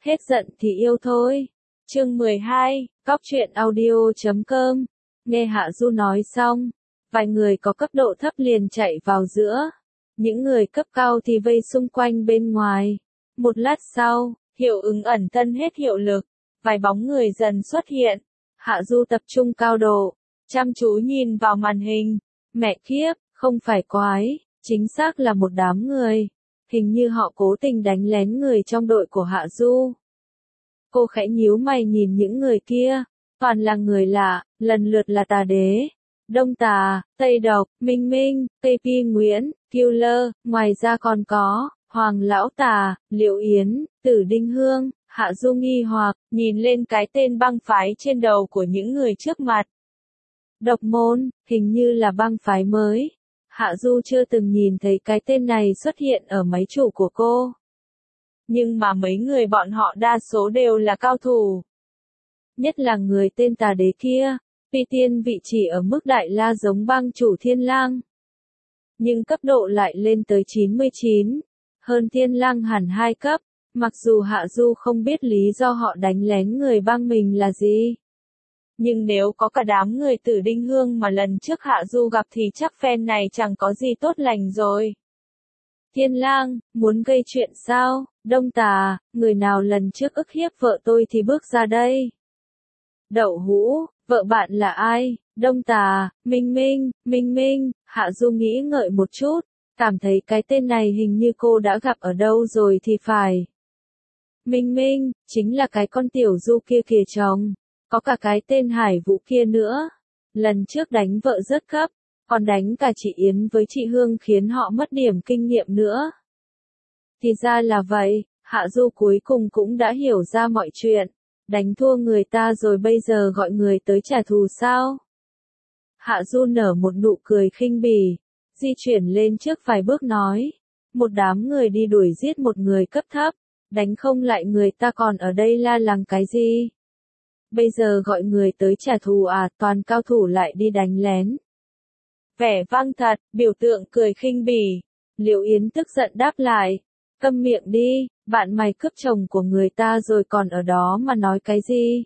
Hết giận thì yêu thôi. Chương 12, Cóc truyện audio.com. Nghe Hạ Du nói xong, vài người có cấp độ thấp liền chạy vào giữa. Những người cấp cao thì vây xung quanh bên ngoài. Một lát sau, hiệu ứng ẩn thân hết hiệu lực. Vài bóng người dần xuất hiện. Hạ Du tập trung cao độ, chăm chú nhìn vào màn hình. Mẹ kiếp, không phải quái, chính xác là một đám người. Hình như họ cố tình đánh lén người trong đội của Hạ Du. Cô khẽ nhíu mày nhìn những người kia, toàn là người lạ, lần lượt là Tà Đế, Đông Tà, Tây Độc, Minh Minh, KP Nguyễn, Killer, ngoài ra còn có Hoàng Lão Tà, Liệu Yến, Tử Đinh Hương. Hạ Du nghi hoặc nhìn lên cái tên băng phái trên đầu của những người trước mặt. Độc Môn, hình như là băng phái mới. Hạ Du chưa từng nhìn thấy cái tên này xuất hiện ở máy chủ của cô. Nhưng mà mấy người bọn họ đa số đều là cao thủ. Nhất là người tên Tà Đế kia, phi tiên vị chỉ ở mức đại la giống băng chủ Thiên Lang. Nhưng cấp độ lại lên tới 99, hơn Thiên Lang hẳn 2 cấp, mặc dù Hạ Du không biết lý do họ đánh lén người băng mình là gì. Nhưng nếu có cả đám người Tử Đinh Hương mà lần trước Hạ Du gặp thì chắc phen này chẳng có gì tốt lành rồi. Thiên Lang, muốn gây chuyện sao? Đông Tà, người nào lần trước ức hiếp vợ tôi thì bước ra đây. Đậu Hũ, vợ bạn là ai? Đông Tà, Minh Minh, Hạ Du nghĩ ngợi một chút, cảm thấy cái tên này hình như cô đã gặp ở đâu rồi thì phải. Minh Minh, chính là cái con tiểu Du kia kìa chồng, có cả cái tên Hải Vũ kia nữa. Lần trước đánh vợ rớt cấp, còn đánh cả chị Yến với chị Hương khiến họ mất điểm kinh nghiệm nữa. Thì ra là vậy, Hạ Du cuối cùng cũng đã hiểu ra mọi chuyện. Đánh thua người ta rồi bây giờ gọi người tới trả thù sao? Hạ Du nở một nụ cười khinh bỉ, di chuyển lên trước vài bước nói. Một đám người đi đuổi giết một người cấp thấp, đánh không lại người ta còn ở đây la lắng cái gì? Bây giờ gọi người tới trả thù à, toàn cao thủ lại đi đánh lén. Vẻ vang thật, biểu tượng cười khinh bỉ. Liệu Yến tức giận đáp lại. Câm miệng đi, bạn mày cướp chồng của người ta rồi còn ở đó mà nói cái gì?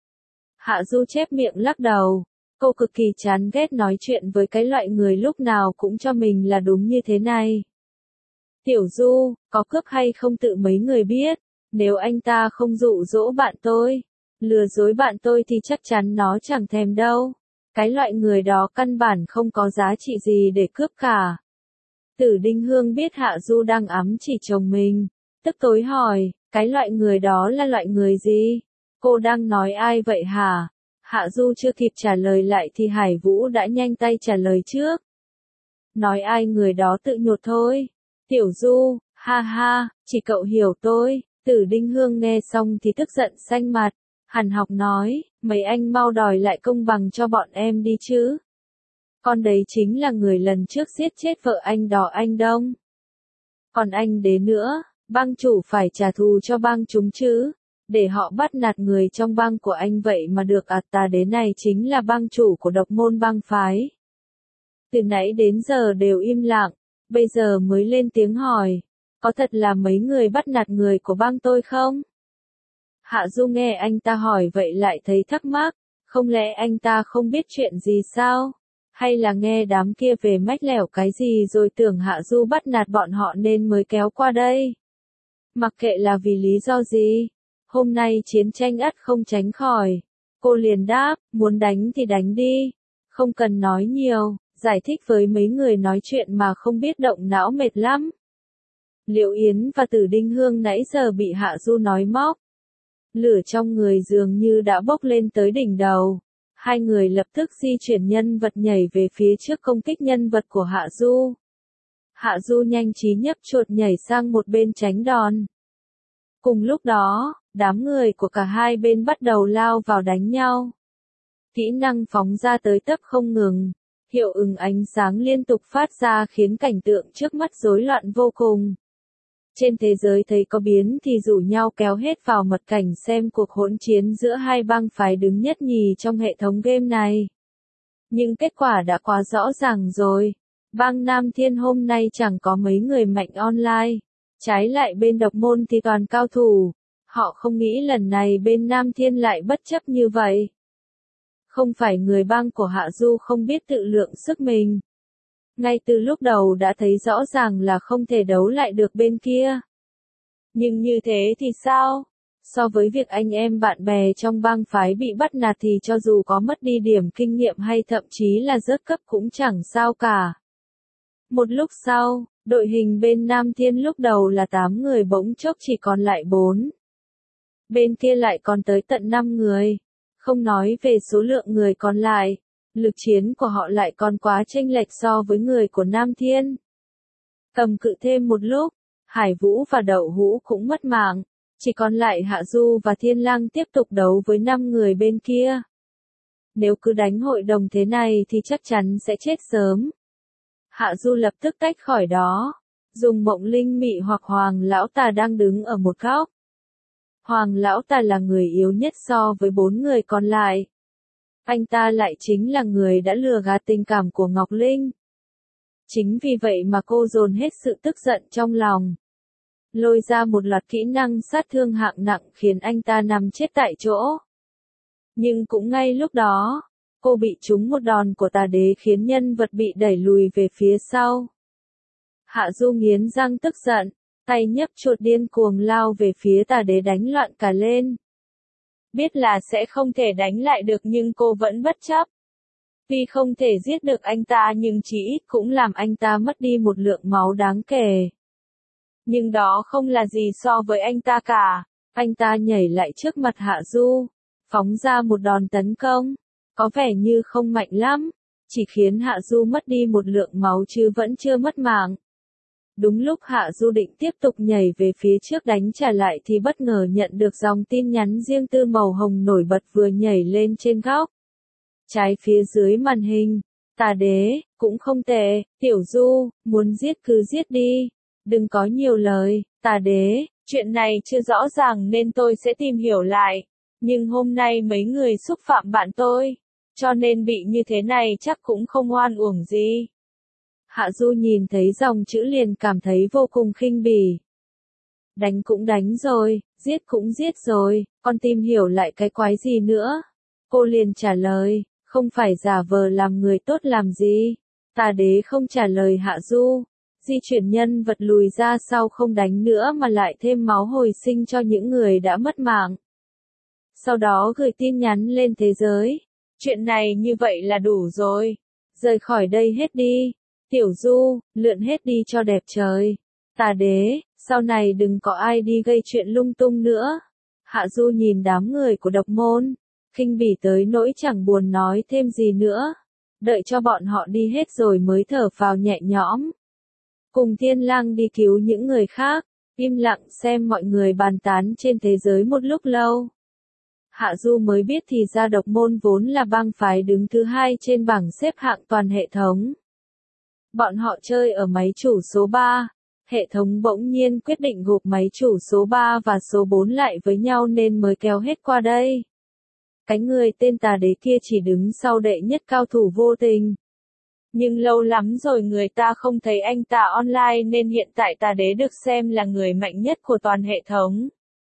Hạ Du chép miệng lắc đầu. Cô cực kỳ chán ghét nói chuyện với cái loại người lúc nào cũng cho mình là đúng như thế này. Tiểu Du, có cướp hay không tự mấy người biết, nếu anh ta không dụ dỗ bạn tôi, lừa dối bạn tôi thì chắc chắn nó chẳng thèm đâu. Cái loại người đó căn bản không có giá trị gì để cướp cả. Tử Đinh Hương biết Hạ Du đang ám chỉ chồng mình, tức tối hỏi, cái loại người đó là loại người gì? Cô đang nói ai vậy hả? Hạ Du chưa kịp trả lời lại thì Hải Vũ đã nhanh tay trả lời trước. Nói ai người đó tự nhột thôi. Tiểu Du, ha ha, chỉ cậu hiểu tôi. Tử Đinh Hương nghe xong thì tức giận xanh mặt. Hằn học nói, mấy anh mau đòi lại công bằng cho bọn em đi chứ. Con đấy chính là người lần trước giết chết vợ anh đó anh Đông. Còn anh Đế nữa, bang chủ phải trả thù cho bang chúng chứ. Để họ bắt nạt người trong bang của anh vậy mà được à? Tà Đế này chính là bang chủ của Độc Môn bang phái. Từ nãy đến giờ đều im lặng, bây giờ mới lên tiếng hỏi. Có thật là mấy người bắt nạt người của bang tôi không? Hạ Du nghe anh ta hỏi vậy lại thấy thắc mắc, không lẽ anh ta không biết chuyện gì sao? Hay là nghe đám kia về mách lẻo cái gì rồi tưởng Hạ Du bắt nạt bọn họ nên mới kéo qua đây? Mặc kệ là vì lý do gì, hôm nay chiến tranh ắt không tránh khỏi. Cô liền đáp, muốn đánh thì đánh đi, không cần nói nhiều, giải thích với mấy người nói chuyện mà không biết động não mệt lắm. Liệu Yến và Tử Đinh Hương nãy giờ bị Hạ Du nói móc. Lửa trong người dường như đã bốc lên tới đỉnh đầu. Hai người lập tức di chuyển nhân vật nhảy về phía trước công kích nhân vật của Hạ Du. Hạ Du nhanh trí nhấp chuột nhảy sang một bên tránh đòn. Cùng lúc đó, đám người của cả hai bên bắt đầu lao vào đánh nhau. Kỹ năng phóng ra tới tấp không ngừng, hiệu ứng ánh sáng liên tục phát ra khiến cảnh tượng trước mắt rối loạn vô cùng. Trên thế giới thấy có biến thì rủ nhau kéo hết vào mật cảnh xem cuộc hỗn chiến giữa hai bang phái đứng nhất nhì trong hệ thống game này. Nhưng kết quả đã quá rõ ràng rồi. Bang Nam Thiên hôm nay chẳng có mấy người mạnh online. Trái lại bên Độc Môn thì toàn cao thủ. Họ không nghĩ lần này bên Nam Thiên lại bất chấp như vậy. Không phải người bang của Hạ Du không biết tự lượng sức mình. Ngay từ lúc đầu đã thấy rõ ràng là không thể đấu lại được bên kia. Nhưng như thế thì sao? So với việc anh em bạn bè trong bang phái bị bắt nạt thì cho dù có mất đi điểm kinh nghiệm hay thậm chí là rớt cấp cũng chẳng sao cả. Một lúc sau, đội hình bên Nam Thiên lúc đầu là 8 người bỗng chốc chỉ còn lại 4. Bên kia lại còn tới tận 5 người. Không nói về số lượng người còn lại, lực chiến của họ lại còn quá chênh lệch so với người của Nam Thiên. Cầm cự thêm một lúc, Hải Vũ và Đậu Hũ cũng mất mạng, chỉ còn lại Hạ Du và Thiên Lang tiếp tục đấu với 5 người bên kia. Nếu cứ đánh hội đồng thế này thì chắc chắn sẽ chết sớm. Hạ Du lập tức tách khỏi đó, dùng Mộng Linh Mị hoặc Hoàng Lão Tà đang đứng ở một góc. Hoàng Lão Tà là người yếu nhất so với 4 người còn lại. Anh ta lại chính là người đã lừa gạt tình cảm của Ngọc Linh. Chính vì vậy mà cô dồn hết sự tức giận trong lòng. Lôi ra một loạt kỹ năng sát thương hạng nặng khiến anh ta nằm chết tại chỗ. Nhưng cũng ngay lúc đó, cô bị trúng một đòn của Tà Đế khiến nhân vật bị đẩy lùi về phía sau. Hạ Du nghiến răng tức giận, tay nhấc chuột điên cuồng lao về phía Tà Đế đánh loạn cả lên. Biết là sẽ không thể đánh lại được nhưng cô vẫn bất chấp. Vì không thể giết được anh ta nhưng chỉ ít cũng làm anh ta mất đi một lượng máu đáng kể. Nhưng đó không là gì so với anh ta cả. Anh ta nhảy lại trước mặt Hạ Du, phóng ra một đòn tấn công. Có vẻ như không mạnh lắm, chỉ khiến Hạ Du mất đi một lượng máu chứ vẫn chưa mất mạng. Đúng lúc Hạ Du định tiếp tục nhảy về phía trước đánh trả lại thì bất ngờ nhận được dòng tin nhắn riêng tư màu hồng nổi bật vừa nhảy lên trên góc. Trái phía dưới màn hình, Tà Đế, cũng không tệ, Tiểu Du, muốn giết cứ giết đi, đừng có nhiều lời, Tà Đế, chuyện này chưa rõ ràng nên tôi sẽ tìm hiểu lại, nhưng hôm nay mấy người xúc phạm bạn tôi, cho nên bị như thế này chắc cũng không oan uổng gì. Hạ Du nhìn thấy dòng chữ liền cảm thấy vô cùng khinh bỉ. Đánh cũng đánh rồi, giết cũng giết rồi, còn tìm hiểu lại cái quái gì nữa? Cô liền trả lời, không phải giả vờ làm người tốt làm gì. Tà Đế không trả lời Hạ Du, di chuyển nhân vật lùi ra sau không đánh nữa mà lại thêm máu hồi sinh cho những người đã mất mạng. Sau đó gửi tin nhắn lên thế giới. Chuyện này như vậy là đủ rồi. Rời khỏi đây hết đi. Tiểu Du, lượn hết đi cho đẹp trời. Tà Đế, sau này đừng có ai đi gây chuyện lung tung nữa. Hạ Du nhìn đám người của Độc Môn, khinh bỉ tới nỗi chẳng buồn nói thêm gì nữa. Đợi cho bọn họ đi hết rồi mới thở phào nhẹ nhõm. Cùng Thiên Lang đi cứu những người khác, im lặng xem mọi người bàn tán trên thế giới một lúc lâu. Hạ Du mới biết thì ra Độc Môn vốn là bang phái đứng thứ 2 trên bảng xếp hạng toàn hệ thống. Bọn họ chơi ở máy chủ số 3, hệ thống bỗng nhiên quyết định gộp máy chủ số 3 và số 4 lại với nhau nên mới kéo hết qua đây. Cái người tên Tà Đế kia chỉ đứng sau đệ nhất cao thủ vô tình. Nhưng lâu lắm rồi người ta không thấy anh ta online nên hiện tại Tà Đế được xem là người mạnh nhất của toàn hệ thống.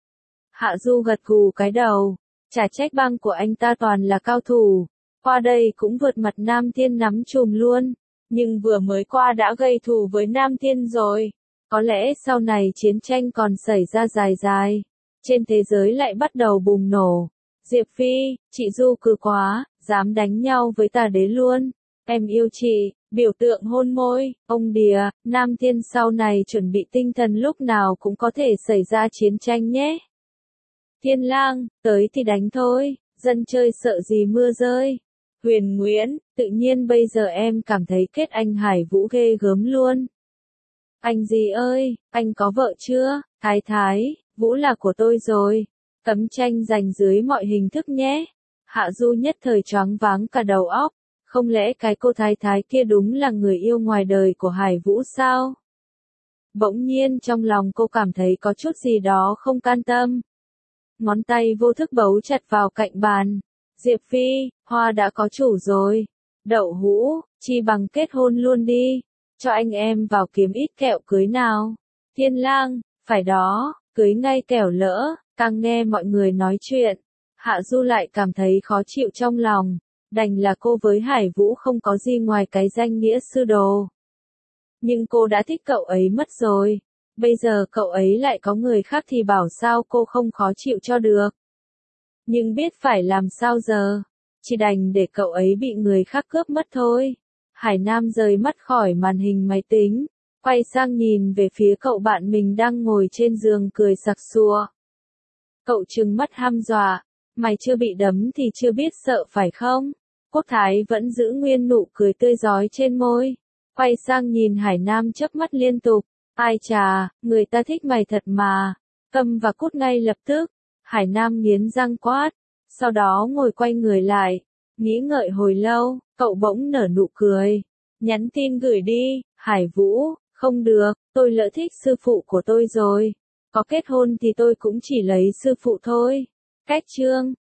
Hạ Du gật gù cái đầu, chả trách bang của anh ta toàn là cao thủ, qua đây cũng vượt mặt Nam Thiên nắm chùm luôn, nhưng vừa mới qua đã gây thù với Nam Thiên rồi, có lẽ sau này chiến tranh còn xảy ra dài dài, trên thế giới lại bắt đầu bùng nổ. Diệp Phi, chị Du cứ quá, dám đánh nhau với Tà Đế luôn, em yêu chị, biểu tượng hôn môi, ông đìa, Nam Thiên sau này chuẩn bị tinh thần lúc nào cũng có thể xảy ra chiến tranh nhé. Thiên Lang, tới thì đánh thôi, dân chơi sợ gì mưa rơi. Huyền Nguyễn, tự nhiên bây giờ em cảm thấy kết anh Hải Vũ ghê gớm luôn. Anh gì ơi, anh có vợ chưa? Thái Thái, Vũ là của tôi rồi. Cấm tranh giành dưới mọi hình thức nhé. Hạ Du nhất thời choáng váng cả đầu óc. Không lẽ cái cô Thái Thái kia đúng là người yêu ngoài đời của Hải Vũ sao? Bỗng nhiên trong lòng cô cảm thấy có chút gì đó không can tâm. Ngón tay vô thức bấu chặt vào cạnh bàn. Diệp Phi, hoa đã có chủ rồi. Đậu Hũ, chi bằng kết hôn luôn đi. Cho anh em vào kiếm ít kẹo cưới nào. Thiên Lang, phải đó, cưới ngay kẻo lỡ, Càng nghe mọi người nói chuyện, Hạ Du lại cảm thấy khó chịu trong lòng, đành là cô với Hải Vũ không có gì ngoài cái danh nghĩa sư đồ. Nhưng cô đã thích cậu ấy mất rồi, bây giờ cậu ấy lại có người khác thì bảo sao cô không khó chịu cho được. Nhưng biết phải làm sao giờ, chỉ đành để cậu ấy bị người khác cướp mất thôi. Hải Nam rời mắt khỏi màn hình máy tính, quay sang nhìn về phía cậu bạn mình đang ngồi trên giường cười sặc sụa. Cậu trừng mắt hăm dọa, mày chưa bị đấm thì chưa biết sợ phải không? Quốc Thái vẫn giữ nguyên nụ cười tươi rói trên môi, quay sang nhìn Hải Nam chớp mắt liên tục, ai chà, người ta thích mày thật mà, câm và cút ngay lập tức. Hải Nam nghiến răng quát, sau đó ngồi quay người lại, nghĩ ngợi hồi lâu, cậu bỗng nở nụ cười, nhắn tin gửi đi, Hải Vũ, không được, tôi lỡ thích sư phụ của tôi rồi, có kết hôn thì tôi cũng chỉ lấy sư phụ thôi. Cách chương